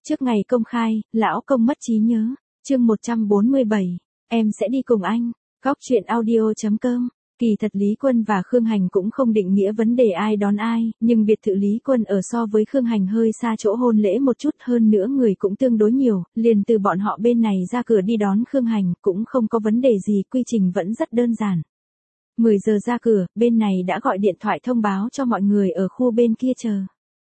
Trước ngày công khai, lão công mất trí nhớ. Chương 147. Em sẽ đi cùng anh. Góc truyện audio.com. Kỳ thật Lý Quân và Khương Hành cũng không định nghĩa vấn đề ai đón ai, nhưng biệt thự Lý Quân ở so với Khương Hành hơi xa chỗ hôn lễ một chút, hơn nữa người cũng tương đối nhiều, liền từ bọn họ bên này ra cửa đi đón Khương Hành cũng không có vấn đề gì, quy trình vẫn rất đơn giản. 10 giờ ra cửa, bên này đã gọi điện thoại thông báo cho mọi người ở khu bên kia chờ.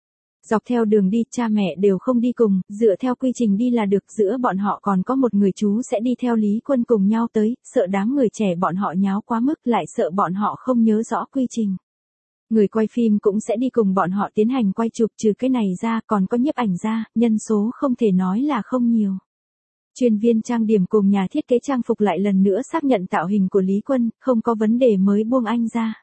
Dọc theo đường đi, cha mẹ đều không đi cùng, dựa theo quy trình đi là được, giữa bọn họ còn có một người chú sẽ đi theo Lý Quân cùng nhau tới, sợ đám người trẻ bọn họ nháo quá mức, lại sợ bọn họ không nhớ rõ quy trình. Người quay phim cũng sẽ đi cùng bọn họ tiến hành quay chụp, trừ cái này ra còn có nhiếp ảnh ra, nhân số không thể nói là không nhiều. Chuyên viên trang điểm cùng nhà thiết kế trang phục lại lần nữa xác nhận tạo hình của Lý Quân, không có vấn đề mới buông anh ra.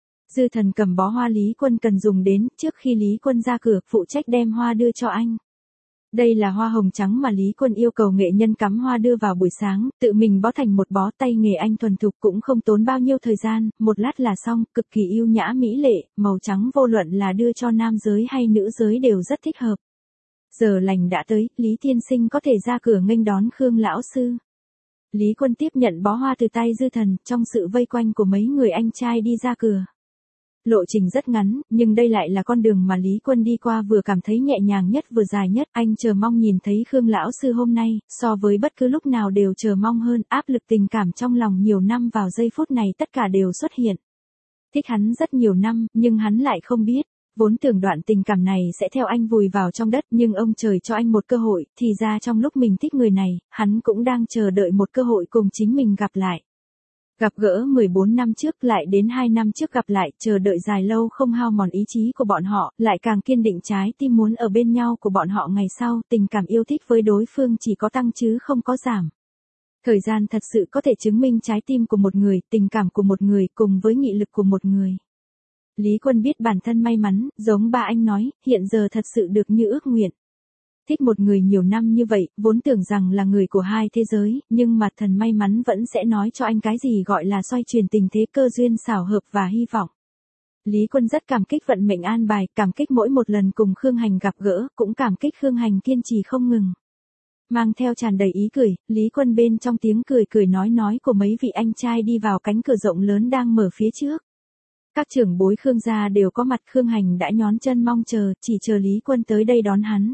Dư Thần cầm bó hoa Lý Quân cần dùng đến, trước khi Lý Quân ra cửa, phụ trách đem hoa đưa cho anh. Đây là hoa hồng trắng mà Lý Quân yêu cầu nghệ nhân cắm hoa đưa vào buổi sáng, tự mình bó thành một bó, tay nghề anh thuần thục, cũng không tốn bao nhiêu thời gian, một lát là xong, cực kỳ yêu nhã mỹ lệ, màu trắng vô luận là đưa cho nam giới hay nữ giới đều rất thích hợp. Giờ lành đã tới, Lý tiên sinh có thể ra cửa nghênh đón Khương lão sư. Lý Quân tiếp nhận bó hoa từ tay Dư Thần, trong sự vây quanh của mấy người anh trai đi ra cửa. Lộ trình rất ngắn, nhưng đây lại là con đường mà Lý Quân đi qua vừa cảm thấy nhẹ nhàng nhất vừa dài nhất. Anh chờ mong nhìn thấy Khương lão sư hôm nay, so với bất cứ lúc nào đều chờ mong hơn, áp lực tình cảm trong lòng nhiều năm vào giây phút này tất cả đều xuất hiện. Thích hắn rất nhiều năm, nhưng hắn lại không biết. Vốn tưởng đoạn tình cảm này sẽ theo anh vùi vào trong đất, nhưng ông trời cho anh một cơ hội, thì ra trong lúc mình thích người này, hắn cũng đang chờ đợi một cơ hội cùng chính mình gặp lại. Gặp gỡ 14 năm trước lại đến 2 năm trước gặp lại, chờ đợi dài lâu không hao mòn ý chí của bọn họ, lại càng kiên định trái tim muốn ở bên nhau của bọn họ ngày sau, tình cảm yêu thích với đối phương chỉ có tăng chứ không có giảm. Thời gian thật sự có thể chứng minh trái tim của một người, tình cảm của một người cùng với nghị lực của một người. Lý Quân biết bản thân may mắn, giống ba anh nói, hiện giờ thật sự được như ước nguyện. Thích một người nhiều năm như vậy, vốn tưởng rằng là người của hai thế giới, nhưng mà thần may mắn vẫn sẽ nói cho anh cái gì gọi là xoay chuyển tình thế, cơ duyên xảo hợp và hy vọng. Lý Quân rất cảm kích vận mệnh an bài, cảm kích mỗi một lần cùng Khương Hành gặp gỡ, cũng cảm kích Khương Hành kiên trì không ngừng. Mang theo tràn đầy ý cười, Lý Quân bên trong tiếng cười nói của mấy vị anh trai đi vào cánh cửa rộng lớn đang mở phía trước. Các trưởng bối Khương gia đều có mặt, Khương Hành đã nhón chân mong chờ, chỉ chờ Lý Quân tới đây đón hắn.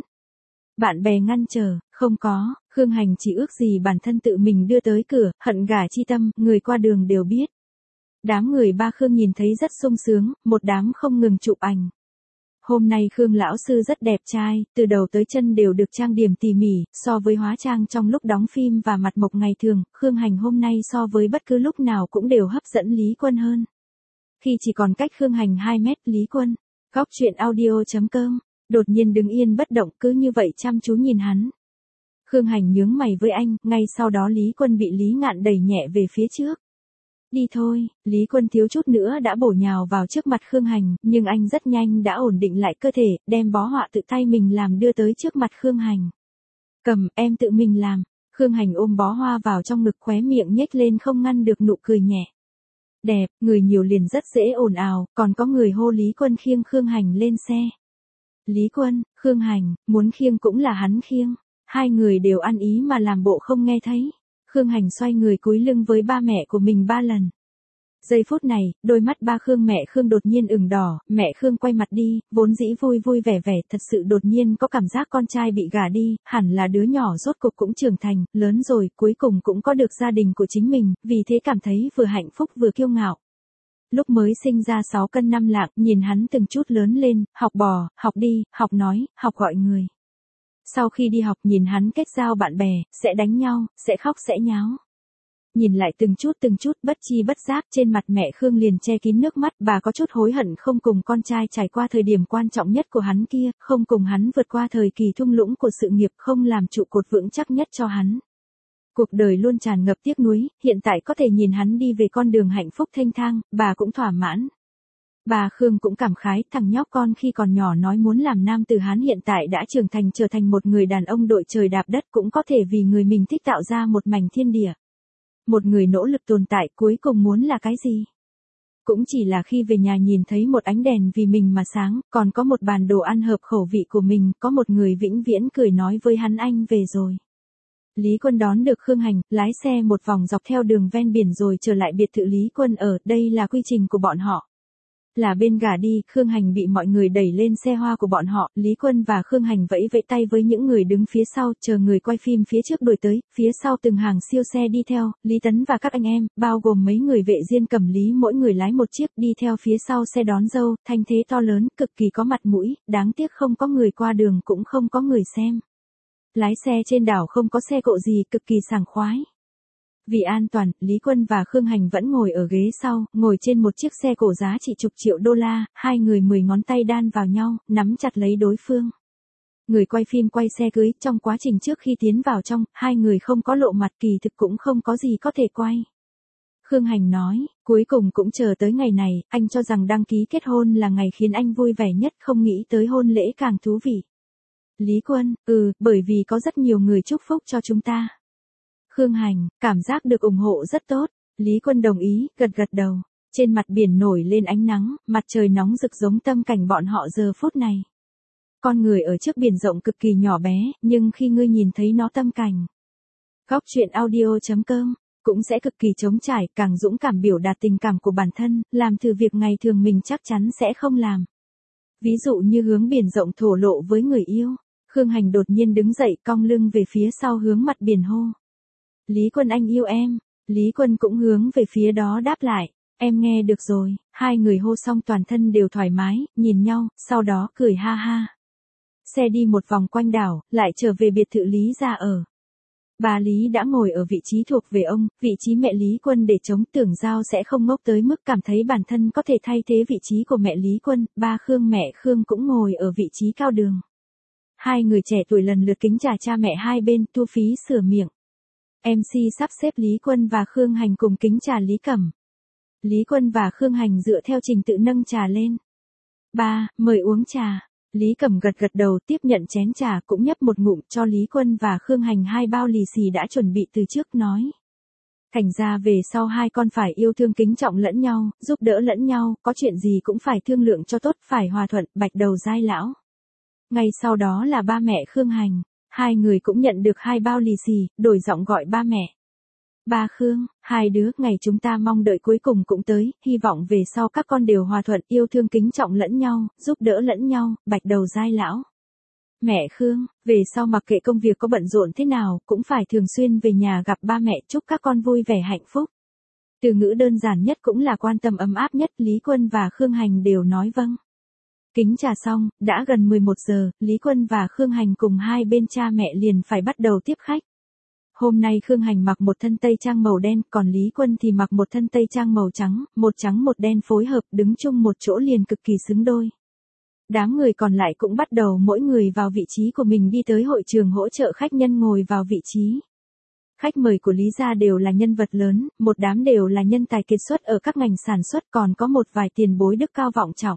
Bạn bè ngăn trở, không có, Khương Hành chỉ ước gì bản thân tự mình đưa tới cửa, hận gả chi tâm, người qua đường đều biết. Đám người ba Khương nhìn thấy rất sung sướng, một đám không ngừng chụp ảnh. Hôm nay Khương lão sư rất đẹp trai, từ đầu tới chân đều được trang điểm tỉ mỉ, so với hóa trang trong lúc đóng phim và mặt mộc ngày thường, Khương Hành hôm nay so với bất cứ lúc nào cũng đều hấp dẫn Lý Quân hơn. Khi chỉ còn cách Khương Hành 2 mét, Lý Quân, góc truyện audio.com, đột nhiên đứng yên bất động, cứ như vậy chăm chú nhìn hắn. Khương Hành nhướng mày với anh, ngay sau đó Lý Quân bị Lý Ngạn đẩy nhẹ về phía trước. Đi thôi, Lý Quân thiếu chút nữa đã bổ nhào vào trước mặt Khương Hành, nhưng anh rất nhanh đã ổn định lại cơ thể, đem bó họa tự tay mình làm đưa tới trước mặt Khương Hành. Cầm, em tự mình làm. Khương Hành ôm bó hoa vào trong ngực, khóe miệng nhếch lên không ngăn được nụ cười nhẹ. Đẹp, người nhiều liền rất dễ ồn ào, còn có người hô Lý Quân khiêng Khương Hành lên xe. Lý Quân, Khương Hành, muốn khiêng cũng là hắn khiêng. Hai người đều ăn ý mà làm bộ không nghe thấy. Khương Hành xoay người cúi lưng với ba mẹ của mình 3 lần. Giây phút này, đôi mắt ba Khương mẹ Khương đột nhiên ửng đỏ, mẹ Khương quay mặt đi, vốn dĩ vui vui vẻ vẻ, thật sự đột nhiên có cảm giác con trai bị gả đi, hẳn là đứa nhỏ rốt cục cũng trưởng thành, lớn rồi, cuối cùng cũng có được gia đình của chính mình, vì thế cảm thấy vừa hạnh phúc vừa kiêu ngạo. Lúc mới sinh ra 6 cân 5 lạng, nhìn hắn từng chút lớn lên, học bò, học đi, học nói, học gọi người. Sau khi đi học nhìn hắn kết giao bạn bè, sẽ đánh nhau, sẽ khóc sẽ nháo. Nhìn lại từng chút, bất chi bất giác trên mặt mẹ Khương liền che kín nước mắt, bà có chút hối hận không cùng con trai trải qua thời điểm quan trọng nhất của hắn kia, không cùng hắn vượt qua thời kỳ thung lũng của sự nghiệp, không làm trụ cột vững chắc nhất cho hắn. Cuộc đời luôn tràn ngập tiếc nuối, hiện tại có thể nhìn hắn đi về con đường hạnh phúc thênh thang, bà cũng thỏa mãn. Bà Khương cũng cảm khái, thằng nhóc con khi còn nhỏ nói muốn làm nam tử Hán hiện tại đã trưởng thành trở thành một người đàn ông đội trời đạp đất, cũng có thể vì người mình thích tạo ra một mảnh thiên địa. Một người nỗ lực tồn tại cuối cùng muốn là cái gì? Cũng chỉ là khi về nhà nhìn thấy một ánh đèn vì mình mà sáng, còn có một bàn đồ ăn hợp khẩu vị của mình, có một người vĩnh viễn cười nói với hắn anh về rồi. Lý Quân đón được Khương Hành, lái xe một vòng dọc theo đường ven biển rồi trở lại biệt thự Lý Quân ở, đây là quy trình của bọn họ. Là bên gà đi, Khương Hành bị mọi người đẩy lên xe hoa của bọn họ, Lý Quân và Khương Hành vẫy vẫy tay với những người đứng phía sau, chờ người quay phim phía trước đuổi tới, phía sau từng hàng siêu xe đi theo, Lý Tấn và các anh em, bao gồm mấy người vệ riêng cầm lý mỗi người lái một chiếc đi theo phía sau xe đón dâu, thanh thế to lớn, cực kỳ có mặt mũi, đáng tiếc không có người qua đường cũng không có người xem. Lái xe trên đảo không có xe cộ gì, cực kỳ sảng khoái. Vì an toàn, Lý Quân và Khương Hành vẫn ngồi ở ghế sau, ngồi trên một chiếc xe cổ giá trị chục triệu đô la, hai người 10 ngón tay đan vào nhau, nắm chặt lấy đối phương. Người quay phim quay xe cưới, trong quá trình trước khi tiến vào trong, hai người không có lộ mặt, kỳ thực cũng không có gì có thể quay. Khương Hành nói, cuối cùng cũng chờ tới ngày này, anh cho rằng đăng ký kết hôn là ngày khiến anh vui vẻ nhất, không nghĩ tới hôn lễ càng thú vị. Lý Quân, bởi vì có rất nhiều người chúc phúc cho chúng ta. Khương Hành, cảm giác được ủng hộ rất tốt. Lý Quân đồng ý, gật gật đầu. Trên mặt biển nổi lên ánh nắng, mặt trời nóng rực giống tâm cảnh bọn họ giờ phút này. Con người ở trước biển rộng cực kỳ nhỏ bé, nhưng khi ngươi nhìn thấy nó tâm cảnh. Góc truyện audio.com cũng sẽ cực kỳ trống trải, càng dũng cảm biểu đạt tình cảm của bản thân, làm từ việc ngày thường mình chắc chắn sẽ không làm. Ví dụ như hướng biển rộng thổ lộ với người yêu. Khương Hành đột nhiên đứng dậy cong lưng về phía sau hướng mặt biển hô. Lý Quân anh yêu em. Lý Quân cũng hướng về phía đó đáp lại. Em nghe được rồi. Hai người hô xong toàn thân đều thoải mái, nhìn nhau, sau đó cười ha ha. Xe đi một vòng quanh đảo, lại trở về biệt thự Lý gia ở. Bà Lý đã ngồi ở vị trí thuộc về ông, vị trí mẹ Lý Quân để chống, tưởng Giao sẽ không ngốc tới mức cảm thấy bản thân có thể thay thế vị trí của mẹ Lý Quân, ba Khương mẹ Khương cũng ngồi ở vị trí cao đường. Hai người trẻ tuổi lần lượt kính trà cha mẹ hai bên, thu phí sửa miệng. MC sắp xếp Lý Quân và Khương Hành cùng kính trà Lý Cẩm. Lý Quân và Khương Hành dựa theo trình tự nâng trà lên. Ba, mời uống trà. Lý Cẩm gật gật đầu tiếp nhận chén trà cũng nhấp một ngụm cho Lý Quân và Khương Hành hai bao lì xì đã chuẩn bị từ trước nói. Thành ra về sau hai con phải yêu thương kính trọng lẫn nhau, giúp đỡ lẫn nhau, có chuyện gì cũng phải thương lượng cho tốt, phải hòa thuận, bạch đầu dai lão. Ngay sau đó là ba mẹ Khương Hành, hai người cũng nhận được hai bao lì xì, đổi giọng gọi ba mẹ. Ba Khương, hai đứa, ngày chúng ta mong đợi cuối cùng cũng tới, hy vọng về sau các con đều hòa thuận, yêu thương kính trọng lẫn nhau, giúp đỡ lẫn nhau, bạch đầu dai lão. Mẹ Khương, về sau mặc kệ công việc có bận rộn thế nào, cũng phải thường xuyên về nhà gặp ba mẹ, chúc các con vui vẻ hạnh phúc. Từ ngữ đơn giản nhất cũng là quan tâm ấm áp nhất, Lý Quân và Khương Hành đều nói vâng. Kính trà xong, đã gần 11 giờ, Lý Quân và Khương Hành cùng hai bên cha mẹ liền phải bắt đầu tiếp khách. Hôm nay Khương Hành mặc một thân tây trang màu đen, còn Lý Quân thì mặc một thân tây trang màu trắng một đen phối hợp, đứng chung một chỗ liền cực kỳ xứng đôi. Đám người còn lại cũng bắt đầu mỗi người vào vị trí của mình đi tới hội trường hỗ trợ khách nhân ngồi vào vị trí. Khách mời của Lý gia đều là nhân vật lớn, một đám đều là nhân tài kiệt xuất ở các ngành sản xuất, còn có một vài tiền bối đức cao vọng trọng.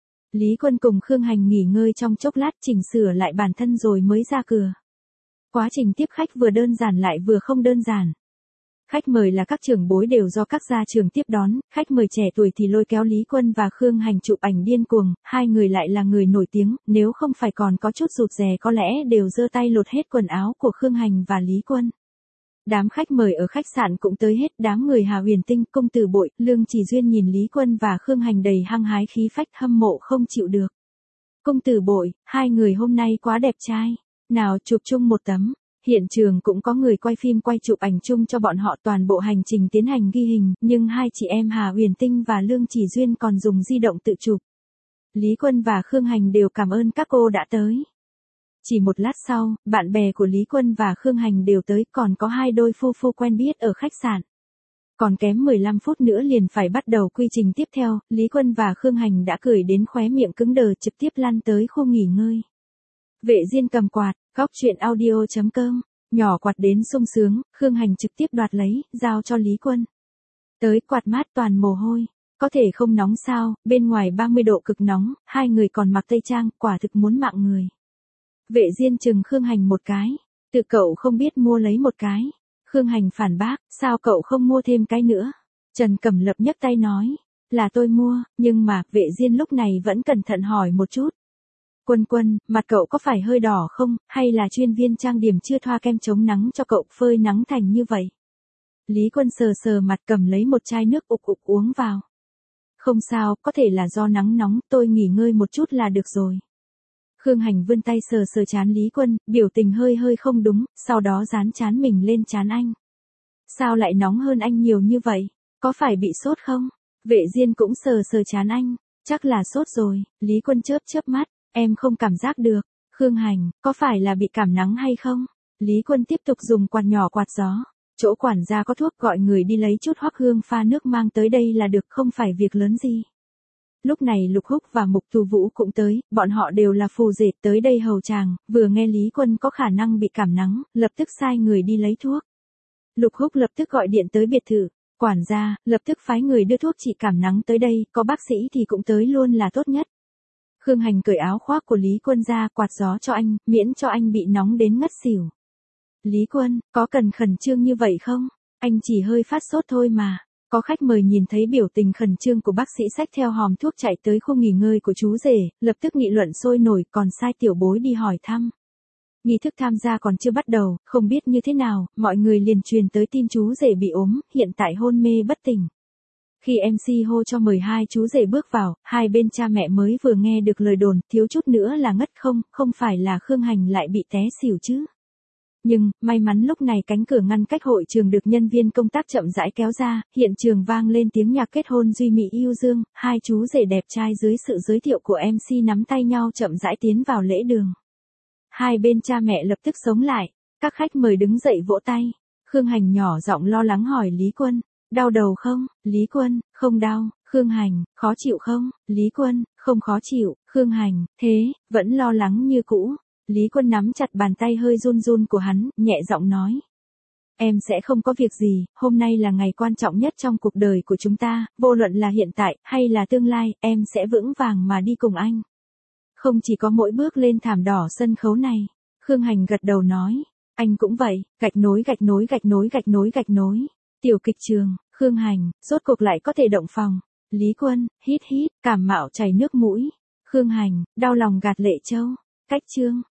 Lý Quân cùng Khương Hành nghỉ ngơi trong chốc lát, chỉnh sửa lại bản thân rồi mới ra cửa. Quá trình tiếp khách vừa đơn giản lại vừa không đơn giản. Khách mời là các trưởng bối đều do các gia trưởng tiếp đón, khách mời trẻ tuổi thì lôi kéo Lý Quân và Khương Hành chụp ảnh điên cuồng, hai người lại là người nổi tiếng, nếu không phải còn có chút rụt rè có lẽ đều giơ tay lột hết quần áo của Khương Hành và Lý Quân. Đám khách mời ở khách sạn cũng tới hết, đám người Hà Huyền Tinh, Công Tử Bội, Lương Chỉ Duyên nhìn Lý Quân và Khương Hành đầy hăng hái khí phách, hâm mộ không chịu được. Công Tử Bội, hai người hôm nay quá đẹp trai, nào chụp chung một tấm. Hiện trường cũng có người quay phim quay chụp ảnh chung cho bọn họ, toàn bộ hành trình tiến hành ghi hình, nhưng hai chị em Hà Huyền Tinh và Lương Chỉ Duyên còn dùng di động tự chụp. Lý Quân và Khương Hành đều cảm ơn các cô đã tới. Chỉ một lát sau, bạn bè của Lý Quân và Khương Hành đều tới, còn có hai đôi phu quen biết ở khách sạn. Còn kém 15 phút nữa liền phải bắt đầu quy trình tiếp theo, Lý Quân và Khương Hành đã cười đến khóe miệng cứng đờ, trực tiếp lăn tới khu nghỉ ngơi. Vệ Diên cầm quạt, góc truyện audio.com, nhỏ quạt đến sung sướng, Khương Hành trực tiếp đoạt lấy, giao cho Lý Quân. Tới quạt mát toàn mồ hôi, có thể không nóng sao, bên ngoài 30 độ cực nóng, hai người còn mặc tây trang, quả thực muốn mạng người. Vệ Diên chừng Khương Hành một cái, tự cậu không biết mua lấy một cái. Khương Hành phản bác, sao cậu không mua thêm cái nữa? Trần Cẩm Lập nhấc tay nói, Là tôi mua, nhưng mà, Vệ Diên lúc này vẫn cẩn thận hỏi một chút. Quân Quân, mặt cậu có phải hơi đỏ không, hay là chuyên viên trang điểm chưa thoa kem chống nắng cho cậu phơi nắng thành như vậy? Lý Quân sờ sờ mặt cầm lấy một chai nước ục ục uống vào. Không sao, có thể là do nắng nóng, tôi nghỉ ngơi một chút là được rồi. Khương Hành vươn tay sờ sờ trán Lý Quân, biểu tình hơi hơi không đúng, sau đó dán trán mình lên trán anh. Sao lại nóng hơn anh nhiều như vậy? Có phải bị sốt không? Vệ Diên cũng sờ sờ trán anh. Chắc là sốt rồi, Lý Quân chớp chớp mắt, em không cảm giác được. Khương Hành, có phải là bị cảm nắng hay không? Lý Quân tiếp tục dùng quạt nhỏ quạt gió. Chỗ quản gia có thuốc, gọi người đi lấy chút hoắc hương pha nước mang tới đây là được, không phải việc lớn gì. Lúc này Lục Húc và Mục Tu Vũ cũng tới, bọn họ đều là phù dệt tới đây hầu chàng, vừa nghe Lý Quân có khả năng bị cảm nắng, lập tức sai người đi lấy thuốc. Lục Húc lập tức gọi điện tới biệt thự, quản gia, lập tức phái người đưa thuốc trị cảm nắng tới đây, có bác sĩ thì cũng tới luôn là tốt nhất. Khương Hành cởi áo khoác của Lý Quân ra, quạt gió cho anh, miễn cho anh bị nóng đến ngất xỉu. Lý Quân, có cần khẩn trương như vậy không? Anh chỉ hơi phát sốt thôi mà. Có khách mời nhìn thấy biểu tình khẩn trương của bác sĩ xách theo hòm thuốc chạy tới khu nghỉ ngơi của chú rể, lập tức nghị luận sôi nổi, còn sai tiểu bối đi hỏi thăm. Nghi thức tham gia còn chưa bắt đầu, không biết như thế nào, mọi người liền truyền tới tin chú rể bị ốm, hiện tại hôn mê bất tỉnh. Khi MC hô cho mời hai chú rể bước vào, hai bên cha mẹ mới vừa nghe được lời đồn, thiếu chút nữa là ngất không phải là Khương Hành lại bị té xỉu chứ. Nhưng, may mắn lúc này cánh cửa ngăn cách hội trường được nhân viên công tác chậm rãi kéo ra, hiện trường vang lên tiếng nhạc kết hôn duy mỹ yêu dương, hai chú rể đẹp trai dưới sự giới thiệu của MC nắm tay nhau chậm rãi tiến vào lễ đường. Hai bên cha mẹ lập tức sống lại, các khách mời đứng dậy vỗ tay. Khương Hành nhỏ giọng lo lắng hỏi Lý Quân, đau đầu không? Lý Quân, không đau. Khương Hành, khó chịu không? Lý Quân, không khó chịu. Khương Hành, thế, vẫn lo lắng như cũ. Lý Quân nắm chặt bàn tay hơi run run của hắn, nhẹ giọng nói. Em sẽ không có việc gì, hôm nay là ngày quan trọng nhất trong cuộc đời của chúng ta, vô luận là hiện tại, hay là tương lai, em sẽ vững vàng mà đi cùng anh. Không chỉ có mỗi bước lên thảm đỏ sân khấu này, Khương Hành gật đầu nói, anh cũng vậy, gạch nối gạch nối gạch nối gạch nối gạch nối. Tiểu kịch trường, Khương Hành, rốt cuộc lại có thể động phòng. Lý Quân, hít hít, cảm mạo chảy nước mũi. Khương Hành, đau lòng gạt lệ châu. Cách chương.